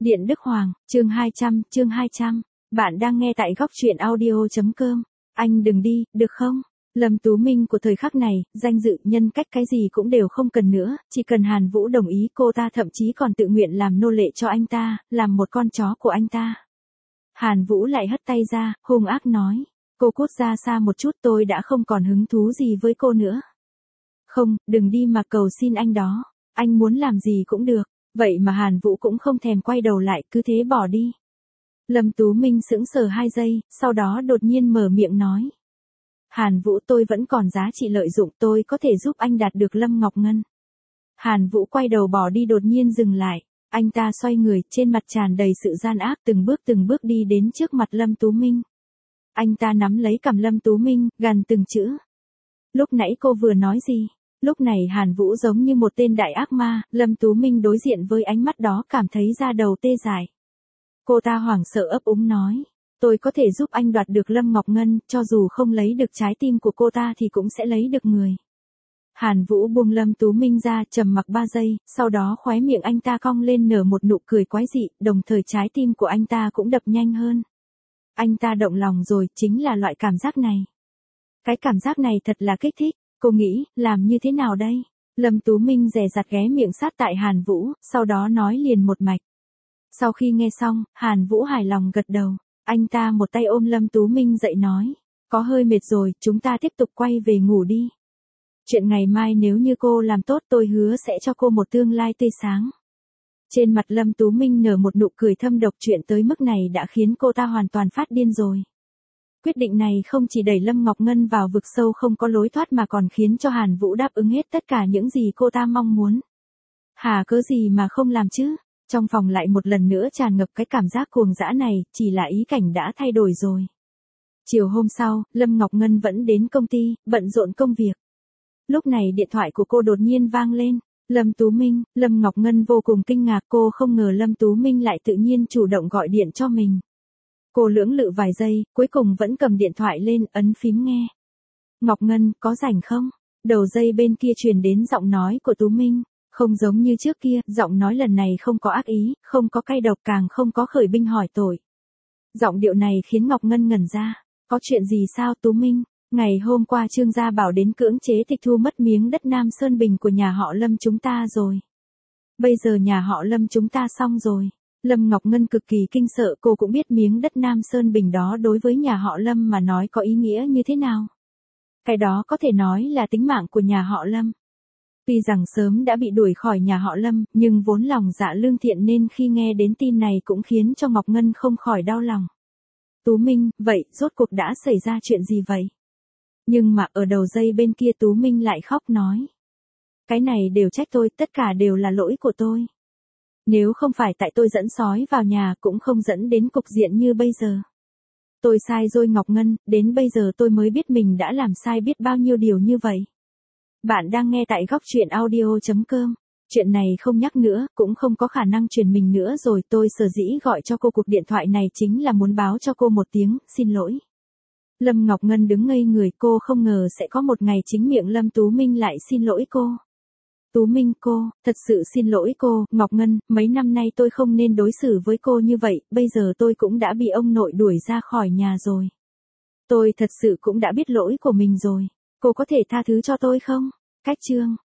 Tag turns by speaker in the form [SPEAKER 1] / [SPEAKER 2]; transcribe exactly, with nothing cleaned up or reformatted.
[SPEAKER 1] Điện Đức Hoàng, chương hai trăm, chương hai trăm. Bạn đang nghe tại góc truyện audio.com. Anh đừng đi, được không? Lâm Tú Minh của thời khắc này, danh dự, nhân cách cái gì cũng đều không cần nữa, chỉ cần Hàn Vũ đồng ý, cô ta thậm chí còn tự nguyện làm nô lệ cho anh ta, làm một con chó của anh ta. Hàn Vũ lại hất tay ra, hung ác nói, cô cút ra xa một chút, tôi đã không còn hứng thú gì với cô nữa. Không, đừng đi mà cầu xin anh đó, anh muốn làm gì cũng được. Vậy mà Hàn Vũ cũng không thèm quay đầu lại, cứ thế bỏ đi. Lâm Tú Minh sững sờ hai giây, sau đó đột nhiên mở miệng nói. Hàn Vũ, tôi vẫn còn giá trị lợi dụng, tôi có thể giúp anh đạt được Lâm Ngọc Ngân. Hàn Vũ quay đầu bỏ đi, đột nhiên dừng lại. Anh ta xoay người, trên mặt tràn đầy sự gian ác, từng bước từng bước đi đến trước mặt Lâm Tú Minh. Anh ta nắm lấy cằm Lâm Tú Minh, gằn từng chữ. Lúc nãy cô vừa nói gì? Lúc này Hàn Vũ giống như một tên đại ác ma, Lâm Tú Minh đối diện với ánh mắt đó cảm thấy da đầu tê dại. Cô ta hoảng sợ ấp úng nói, tôi có thể giúp anh đoạt được Lâm Ngọc Ngân, cho dù không lấy được trái tim của cô ta thì cũng sẽ lấy được người. Hàn Vũ buông Lâm Tú Minh ra, trầm mặc ba giây, sau đó khóe miệng anh ta cong lên nở một nụ cười quái dị, đồng thời trái tim của anh ta cũng đập nhanh hơn. Anh ta động lòng rồi, chính là loại cảm giác này. Cái cảm giác này thật là kích thích. Cô nghĩ, làm như thế nào đây? Lâm Tú Minh dè dặt ghé miệng sát tại Hàn Vũ, sau đó nói liền một mạch. Sau khi nghe xong, Hàn Vũ hài lòng gật đầu. Anh ta một tay ôm Lâm Tú Minh dậy nói. Có hơi mệt rồi, chúng ta tiếp tục quay về ngủ đi. Chuyện ngày mai nếu như cô làm tốt tôi hứa sẽ cho cô một tương lai tươi sáng. Trên mặt Lâm Tú Minh nở một nụ cười thâm độc, chuyện tới mức này đã khiến cô ta hoàn toàn phát điên rồi. Quyết định này không chỉ đẩy Lâm Ngọc Ngân vào vực sâu không có lối thoát mà còn khiến cho Hàn Vũ đáp ứng hết tất cả những gì cô ta mong muốn. Hà cớ gì mà không làm chứ? Trong phòng lại một lần nữa tràn ngập cái cảm giác cuồng dã này, chỉ là ý cảnh đã thay đổi rồi. Chiều hôm sau, Lâm Ngọc Ngân vẫn đến công ty, bận rộn công việc. Lúc này điện thoại của cô đột nhiên vang lên. Lâm Tú Minh, Lâm Ngọc Ngân vô cùng kinh ngạc, cô không ngờ Lâm Tú Minh lại tự nhiên chủ động gọi điện cho mình. Cô lưỡng lự vài giây, cuối cùng vẫn cầm điện thoại lên, ấn phím nghe. Ngọc Ngân, có rảnh không? Đầu dây bên kia truyền đến giọng nói của Tú Minh. Không giống như trước kia, giọng nói lần này không có ác ý, không có cay độc, càng không có khởi binh hỏi tội. Giọng điệu này khiến Ngọc Ngân ngẩn ra. Có chuyện gì sao Tú Minh? Ngày hôm qua Trương Gia Bảo đến cưỡng chế tịch thu mất miếng đất Nam Sơn Bình của nhà họ Lâm chúng ta rồi. Bây giờ nhà họ Lâm chúng ta xong rồi. Lâm Ngọc Ngân cực kỳ kinh sợ, cô cũng biết miếng đất Nam Sơn Bình đó đối với nhà họ Lâm mà nói có ý nghĩa như thế nào. Cái đó có thể nói là tính mạng của nhà họ Lâm. Tuy rằng sớm đã bị đuổi khỏi nhà họ Lâm, nhưng vốn lòng dạ lương thiện nên khi nghe đến tin này cũng khiến cho Ngọc Ngân không khỏi đau lòng. Tú Minh, vậy, rốt cuộc đã xảy ra chuyện gì vậy? Nhưng mà ở đầu dây bên kia Tú Minh lại khóc nói. Cái này đều trách tôi, tất cả đều là lỗi của tôi. Nếu không phải tại tôi dẫn sói vào nhà cũng không dẫn đến cục diện như bây giờ. Tôi sai rồi Ngọc Ngân, đến bây giờ tôi mới biết mình đã làm sai biết bao nhiêu điều như vậy. Bạn đang nghe tại góc truyện audio.com. Chuyện này không nhắc nữa, cũng không có khả năng truyền mình nữa rồi, tôi sở dĩ gọi cho cô cuộc điện thoại này chính là muốn báo cho cô một tiếng, xin lỗi. Lâm Ngọc Ngân đứng ngây người, cô không ngờ sẽ có một ngày chính miệng Lâm Tú Minh lại xin lỗi cô. Tú Minh cô, thật sự xin lỗi cô, Ngọc Ngân, mấy năm nay tôi không nên đối xử với cô như vậy, bây giờ tôi cũng đã bị ông nội đuổi ra khỏi nhà rồi. Tôi thật sự cũng đã biết lỗi của mình rồi, cô có thể tha thứ cho tôi không? Cách chương,